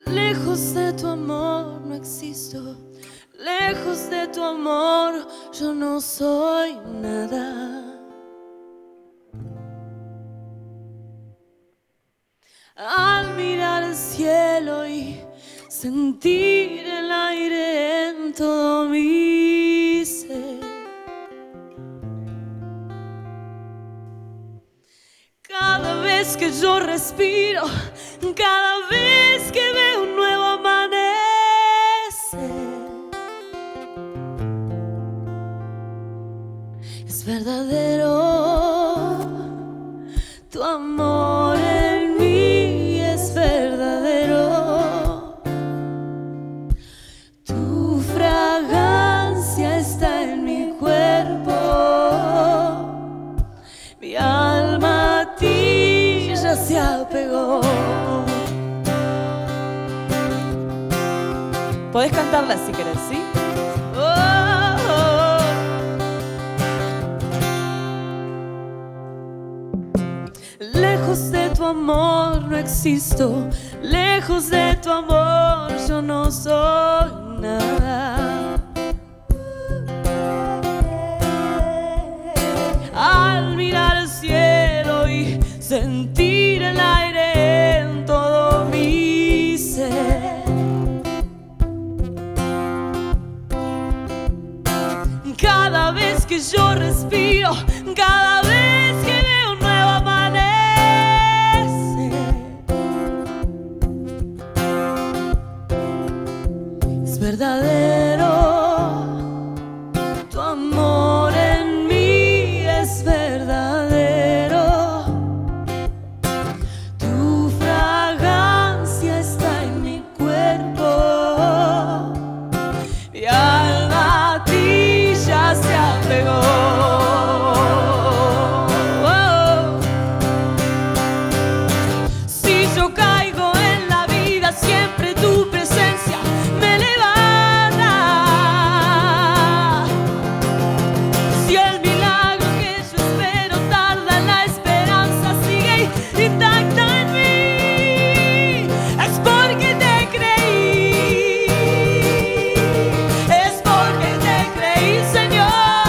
Lejos de tu amor no existo, lejos de tu amor yo no soy nada. Al mirar el cielo y sentir el aire en todo mi ser, cada vez que yo respiro, cada vez que veo un nuevo amanecer, es verdadero tu amor en mí, es verdadero. Tu fragancia está en mi cuerpo, mi alma a ti ya se apegó. Podés cantarla si querés, ¿sí? Lejos de tu amor no existo, lejos de tu amor yo no soy nada. Al mirar el cielo y sentir el aire en todo mi ser, cada vez que yo respiro, cada vez que veo un nuevo amanecer, es verdadero tu amor en mí, es verdadero. Tu fragancia está en mi cuerpo, mi alma a ti ya se apegó. Si yo caigo en la vida, siempre tu presencia me levanta. Si el milagro que yo espero tarda, la esperanza sigue intacta en mí, es porque te creí, es porque te creí, Señor,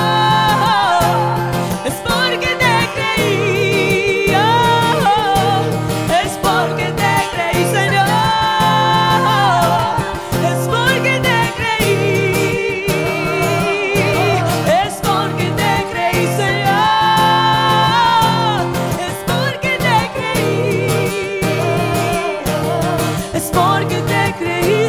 es porque te creí, oh, es porque te creí, Señor, es porque te creí, es porque te creí, Señor, es porque te creí, es porque te creí.